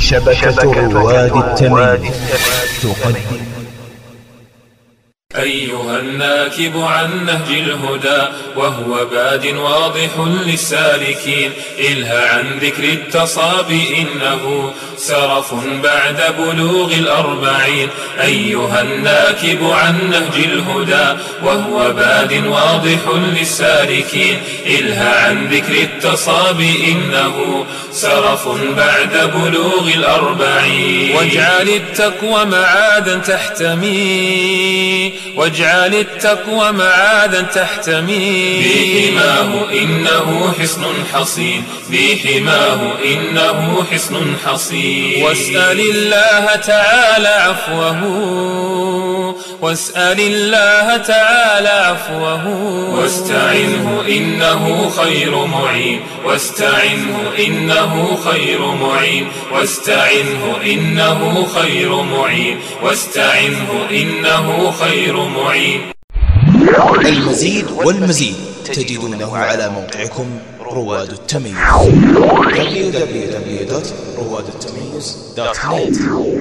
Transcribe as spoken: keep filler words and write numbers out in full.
شبكة رواد التمييز تقدم. أيها الناكب عن نهج الهدى وهو باد واضح للسالكين، إلها عن ذكر التصابي إنه سرف بعد بلوغ الأربعين. أيها الناكب عن نهج الهدى وهو باد واضح للسالكين، إلها عن ذكر التصابي إنه سرف بعد بلوغ الأربعين. واجعل التقوى معادا تحتمي، واجعل التقوى معادا تحتمي، بحماه إنه حصن حصين، بحماه إنه حصن حصين. واسأل الله تعالى عفوه، واسأل الله تعالى عفوه، واستعنه إنه خير معين، واستعنه إنه خير معين، واستعنه إنه خير معين، واستعنه إنه خير معين. المزيد والمزيد تجدونه على موقعكم رواد التمييز دبليو دبليو دبليو دوت رواد التمييز دوت نت.